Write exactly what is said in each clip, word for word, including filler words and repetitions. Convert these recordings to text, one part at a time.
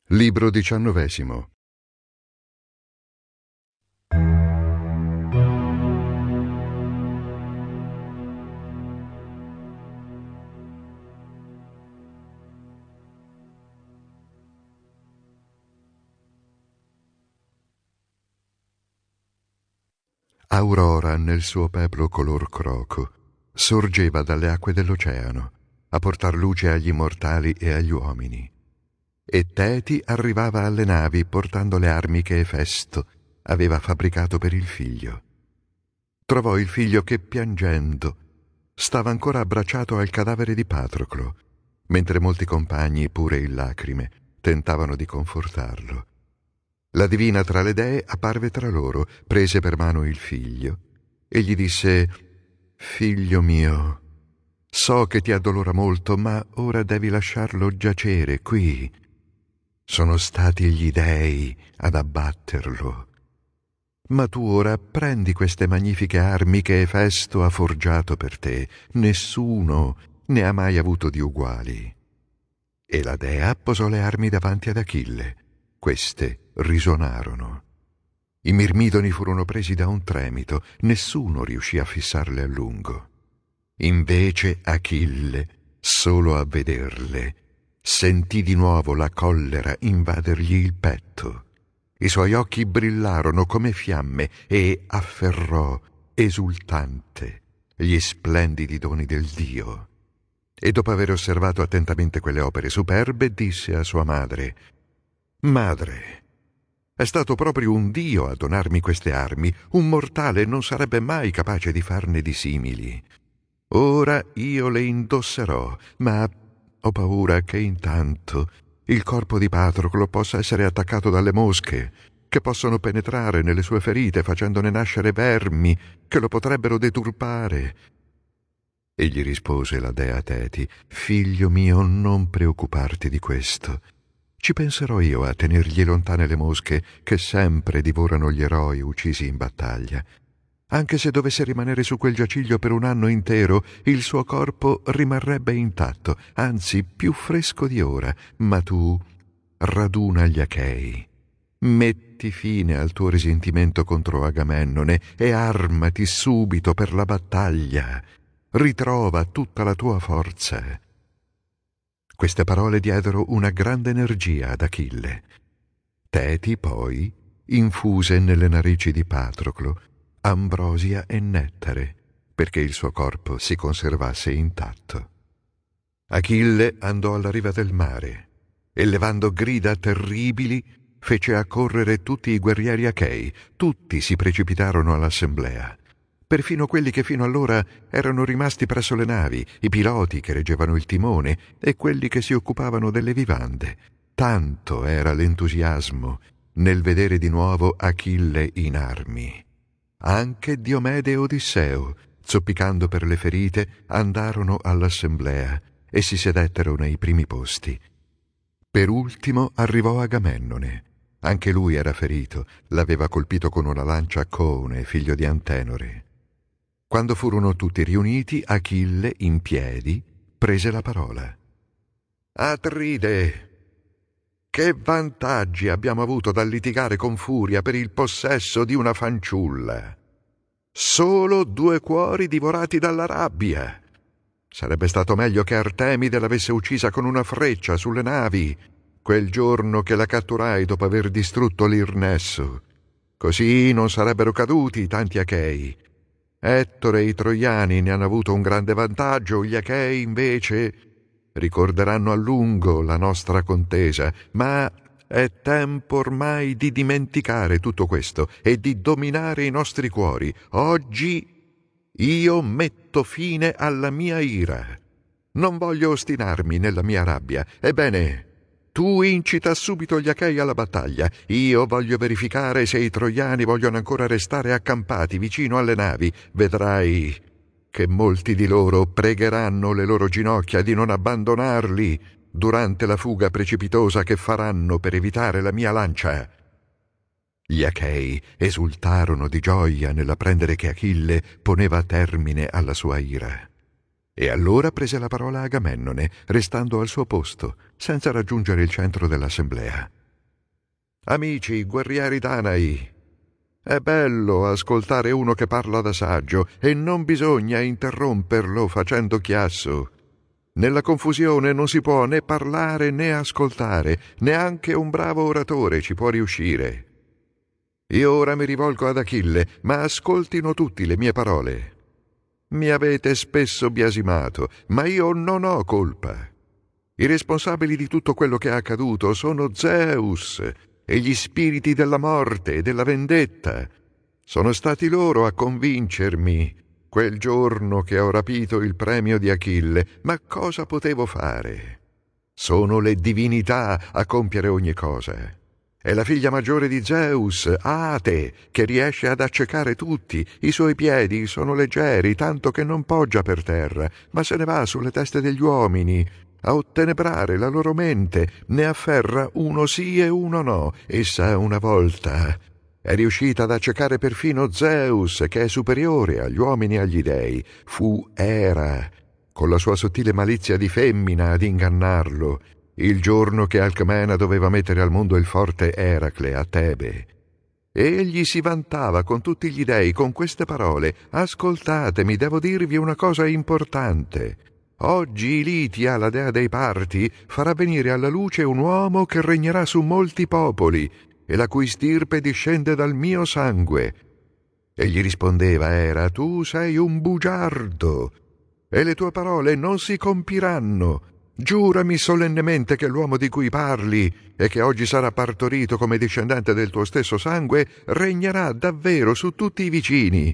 Libro diciannovesimo. Aurora, nel suo peplo color croco, sorgeva dalle acque dell'oceano a portar luce agli mortali e agli uomini. E Teti arrivava alle navi portando le armi che Efesto aveva fabbricato per il figlio. Trovò il figlio che, piangendo, stava ancora abbracciato al cadavere di Patroclo, mentre molti compagni, pure in lacrime, tentavano di confortarlo. La divina tra le dee apparve tra loro, prese per mano il figlio e gli disse: «Figlio mio, so che ti addolora molto, ma ora devi lasciarlo giacere qui. Sono stati gli dei ad abbatterlo. Ma tu ora prendi queste magnifiche armi che Efesto ha forgiato per te. Nessuno ne ha mai avuto di uguali». E la dea posò le armi davanti ad Achille. Queste risuonarono. I mirmidoni furono presi da un tremito, nessuno riuscì a fissarle a lungo. Invece Achille, solo a vederle, sentì di nuovo la collera invadergli il petto. I suoi occhi brillarono come fiamme e afferrò, esultante, gli splendidi doni del Dio. E dopo aver osservato attentamente quelle opere superbe, disse a sua madre: «Madre, è stato proprio un dio a donarmi queste armi. Un mortale non sarebbe mai capace di farne di simili. Ora io le indosserò, ma ho paura che intanto il corpo di Patroclo possa essere attaccato dalle mosche, che possono penetrare nelle sue ferite facendone nascere vermi che lo potrebbero deturpare». E gli rispose la dea Teti: «Figlio mio, non preoccuparti di questo. Ci penserò io a tenergli lontane le mosche che sempre divorano gli eroi uccisi in battaglia. Anche se dovesse rimanere su quel giaciglio per un anno intero, il suo corpo rimarrebbe intatto, anzi più fresco di ora. Ma tu raduna gli Achei, metti fine al tuo risentimento contro Agamennone e armati subito per la battaglia. Ritrova tutta la tua forza». Queste parole diedero una grande energia ad Achille. Teti poi infuse nelle narici di Patroclo ambrosia e nettare, perché il suo corpo si conservasse intatto. Achille andò alla riva del mare e, levando grida terribili, fece accorrere tutti i guerrieri achei. Tutti si precipitarono all'assemblea. Perfino quelli che fino allora erano rimasti presso le navi, i piloti che reggevano il timone e quelli che si occupavano delle vivande. Tanto era l'entusiasmo nel vedere di nuovo Achille in armi. Anche Diomede e Odisseo, zoppicando per le ferite, andarono all'assemblea e si sedettero nei primi posti. Per ultimo arrivò Agamennone. Anche lui era ferito, l'aveva colpito con una lancia Coone, figlio di Antenore. Quando furono tutti riuniti, Achille, in piedi, prese la parola. «Atride, che vantaggi abbiamo avuto dal litigare con furia per il possesso di una fanciulla? Solo due cuori divorati dalla rabbia. Sarebbe stato meglio che Artemide l'avesse uccisa con una freccia sulle navi, quel giorno che la catturai dopo aver distrutto l'Irnesso. Così non sarebbero caduti tanti Achei. Ettore e i Troiani ne hanno avuto un grande vantaggio, gli Achei invece ricorderanno a lungo la nostra contesa, ma è tempo ormai di dimenticare tutto questo e di dominare i nostri cuori. Oggi io metto fine alla mia ira. Non voglio ostinarmi nella mia rabbia. Ebbene, tu incita subito gli Achei alla battaglia. Io voglio verificare se i Troiani vogliono ancora restare accampati vicino alle navi. Vedrai che molti di loro pregheranno le loro ginocchia di non abbandonarli durante la fuga precipitosa che faranno per evitare la mia lancia». Gli Achei esultarono di gioia nell'apprendere che Achille poneva termine alla sua ira. E allora prese la parola Agamennone, restando al suo posto, senza raggiungere il centro dell'assemblea. Amici, guerrieri Danai, è bello ascoltare uno che parla da saggio e non bisogna interromperlo facendo chiasso. Nella confusione non si può né parlare né ascoltare, neanche un bravo oratore ci può riuscire. Io ora mi rivolgo ad Achille, ma ascoltino tutti le mie parole. Mi avete spesso biasimato, ma io non ho colpa. I responsabili di tutto quello che è accaduto sono Zeus e gli spiriti della morte e della vendetta. Sono stati loro a convincermi quel giorno che ho rapito il premio di Achille, ma cosa potevo fare? Sono le divinità a compiere ogni cosa. È la figlia maggiore di Zeus, Ate, che riesce ad accecare tutti. I suoi piedi sono leggeri, tanto che non poggia per terra, ma se ne va sulle teste degli uomini, a ottenebrare la loro mente, ne afferra uno sì e uno no. Essa una volta è riuscita ad accecare perfino Zeus, che è superiore agli uomini e agli dei. Fu Era, con la sua sottile malizia di femmina, ad ingannarlo, il giorno che Alcmena doveva mettere al mondo il forte Eracle a Tebe. Egli si vantava con tutti gli dei con queste parole: ascoltatemi, devo dirvi una cosa importante. Oggi Litia, la dea dei parti, farà venire alla luce un uomo che regnerà su molti popoli e la cui stirpe discende dal mio sangue. E gli rispondeva Era: tu sei un bugiardo e le tue parole non si compiranno. Giurami solennemente che l'uomo di cui parli e che oggi sarà partorito come discendente del tuo stesso sangue regnerà davvero su tutti i vicini.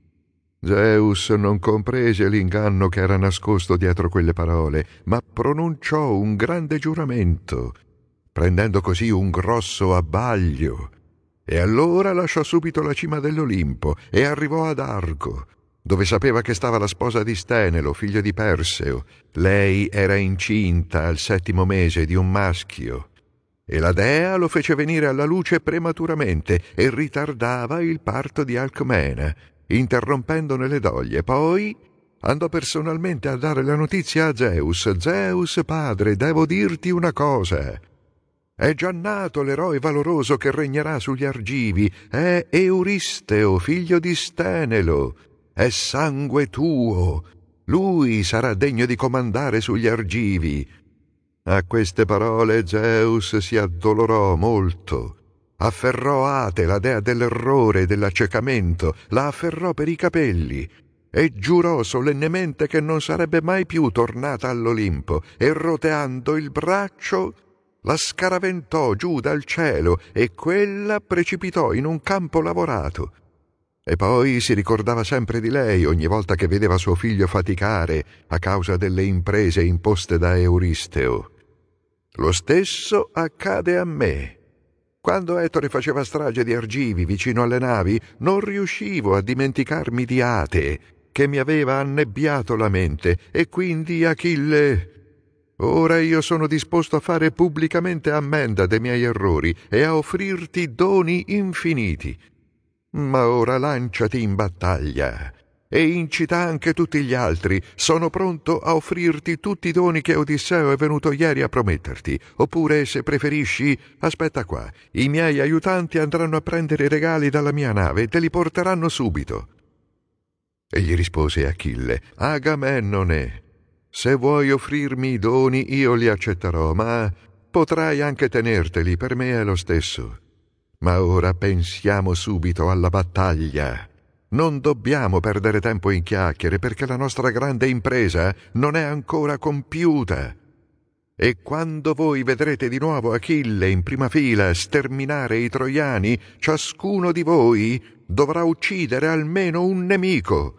Zeus non comprese l'inganno che era nascosto dietro quelle parole, ma pronunciò un grande giuramento, prendendo così un grosso abbaglio. E allora lasciò subito la cima dell'Olimpo e arrivò ad Argo, dove sapeva che stava la sposa di Stenelo, figlio di Perseo. Lei era incinta al settimo mese di un maschio, e la dea lo fece venire alla luce prematuramente e ritardava il parto di Alcmena, interrompendone le doglie. Poi andò personalmente a dare la notizia a Zeus. Zeus padre, devo dirti una cosa. È già nato l'eroe valoroso che regnerà sugli Argivi. È Euristeo, figlio di Stenelo. È sangue tuo. Lui sarà degno di comandare sugli Argivi. A queste parole Zeus si addolorò molto. Afferrò Ate, la dea dell'errore e dell'accecamento, la afferrò per i capelli e giurò solennemente che non sarebbe mai più tornata all'Olimpo, e roteando il braccio la scaraventò giù dal cielo e quella precipitò in un campo lavorato. E poi si ricordava sempre di lei ogni volta che vedeva suo figlio faticare a causa delle imprese imposte da Euristeo. Lo stesso accade a me. Quando Ettore faceva strage di Argivi vicino alle navi, non riuscivo a dimenticarmi di Ate, che mi aveva annebbiato la mente, e quindi Achille. Ora io sono disposto a fare pubblicamente ammenda dei miei errori e a offrirti doni infiniti. Ma ora lanciati in battaglia e incita anche tutti gli altri. Sono pronto a offrirti tutti i doni che Odisseo è venuto ieri a prometterti. Oppure, se preferisci, aspetta qua. I miei aiutanti andranno a prendere i regali dalla mia nave e te li porteranno subito. E gli rispose Achille: Agamennone, se vuoi offrirmi i doni io li accetterò, ma potrai anche tenerteli, per me è lo stesso. Ma ora pensiamo subito alla battaglia. Non dobbiamo perdere tempo in chiacchiere, perché la nostra grande impresa non è ancora compiuta. E quando voi vedrete di nuovo Achille in prima fila sterminare i troiani, ciascuno di voi dovrà uccidere almeno un nemico.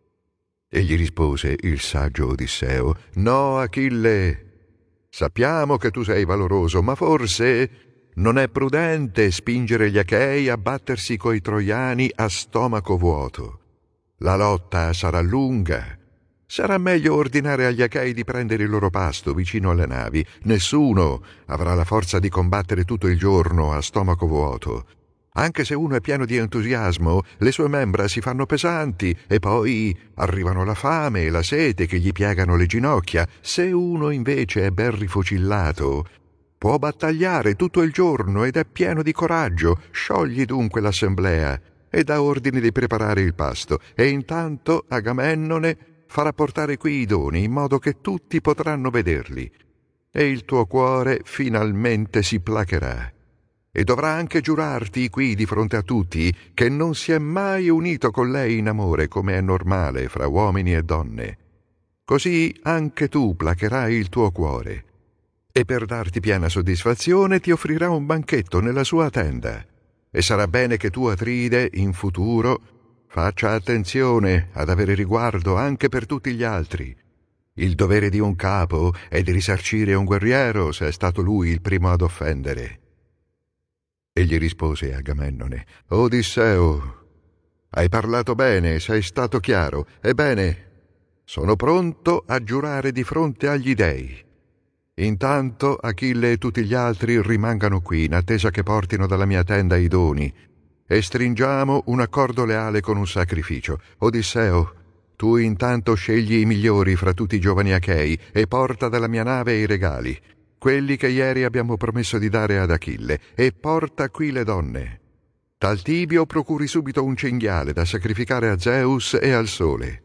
E gli rispose il saggio Odisseo: No, Achille, sappiamo che tu sei valoroso, ma forse non è prudente spingere gli Achei a battersi coi troiani a stomaco vuoto. La lotta sarà lunga. Sarà meglio ordinare agli Achei di prendere il loro pasto vicino alle navi. Nessuno avrà la forza di combattere tutto il giorno a stomaco vuoto. Anche se uno è pieno di entusiasmo, le sue membra si fanno pesanti e poi arrivano la fame e la sete che gli piegano le ginocchia. Se uno invece è ben rifocillato, Può battagliare tutto il giorno ed è pieno di coraggio. Sciogli dunque l'assemblea e dà ordine di preparare il pasto, e intanto Agamennone farà portare qui i doni, in modo che tutti potranno vederli, e il tuo cuore finalmente si placherà. E dovrà anche giurarti qui di fronte a tutti che non si è mai unito con lei in amore, come è normale fra uomini e donne. Così anche tu placherai il tuo cuore, e per darti piena soddisfazione ti offrirà un banchetto nella sua tenda. E sarà bene che tu, Atride, in futuro faccia attenzione ad avere riguardo anche per tutti gli altri. Il dovere di un capo è di risarcire un guerriero se è stato lui il primo ad offendere. E gli rispose Agamennone: Odisseo, hai parlato bene, sei stato chiaro. Ebbene, sono pronto a giurare di fronte agli dei. Intanto Achille e tutti gli altri rimangano qui, in attesa che portino dalla mia tenda i doni, e stringiamo un accordo leale con un sacrificio. Odisseo, tu intanto scegli i migliori fra tutti i giovani Achei e porta dalla mia nave i regali, quelli che ieri abbiamo promesso di dare ad Achille, e porta qui le donne. Taltibio procuri subito un cinghiale da sacrificare a Zeus e al sole.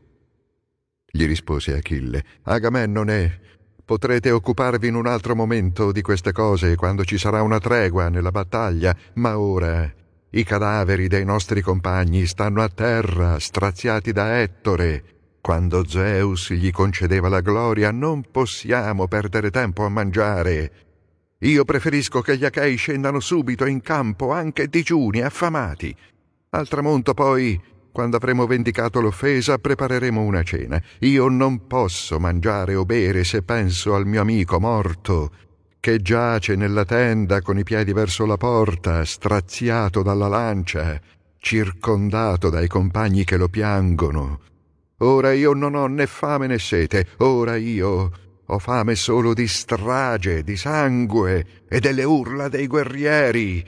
Gli rispose Achille: Agamennone, potrete occuparvi in un altro momento di queste cose, quando ci sarà una tregua nella battaglia, ma ora i cadaveri dei nostri compagni stanno a terra, straziati da Ettore. Quando Zeus gli concedeva la gloria, non possiamo perdere tempo a mangiare. Io preferisco che gli Achei scendano subito in campo, anche digiuni, affamati. Al tramonto poi, quando avremo vendicato l'offesa, prepareremo una cena. Io non posso mangiare o bere se penso al mio amico morto, che giace nella tenda con i piedi verso la porta, straziato dalla lancia, circondato dai compagni che lo piangono. Ora io non ho né fame né sete, ora io ho fame solo di strage, di sangue e delle urla dei guerrieri.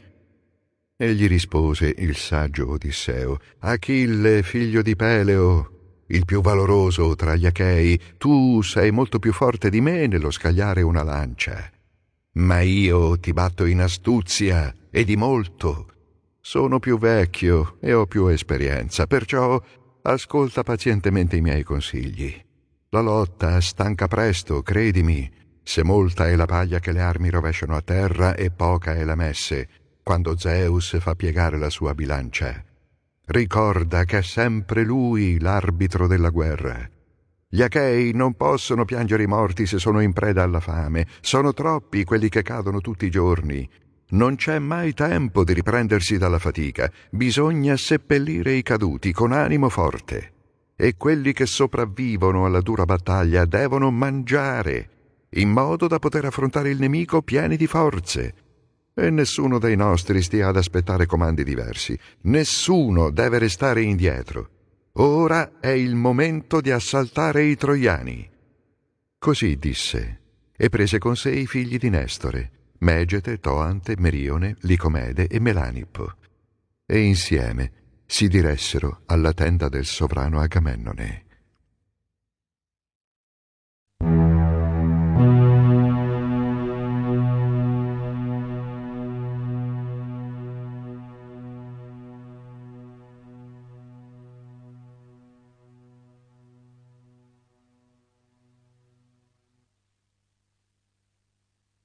E gli rispose il saggio Odisseo: Achille, figlio di Peleo, il più valoroso tra gli Achei, tu sei molto più forte di me nello scagliare una lancia. Ma io ti batto in astuzia, e di molto. Sono più vecchio e ho più esperienza, perciò ascolta pazientemente i miei consigli. La lotta stanca presto, credimi, se molta è la paglia che le armi rovesciano a terra e poca è la messe, quando Zeus fa piegare la sua bilancia. Ricorda che è sempre lui l'arbitro della guerra. Gli Achei non possono piangere i morti se sono in preda alla fame. Sono troppi quelli che cadono tutti i giorni. Non c'è mai tempo di riprendersi dalla fatica. Bisogna seppellire i caduti con animo forte. E quelli che sopravvivono alla dura battaglia devono mangiare, in modo da poter affrontare il nemico pieni di forze. E nessuno dei nostri stia ad aspettare comandi diversi. Nessuno deve restare indietro. Ora è il momento di assaltare i troiani. Così disse, e prese con sé i figli di Nestore, Megete, Toante, Merione, Licomede e Melanippo, e insieme si diressero alla tenda del sovrano Agamennone.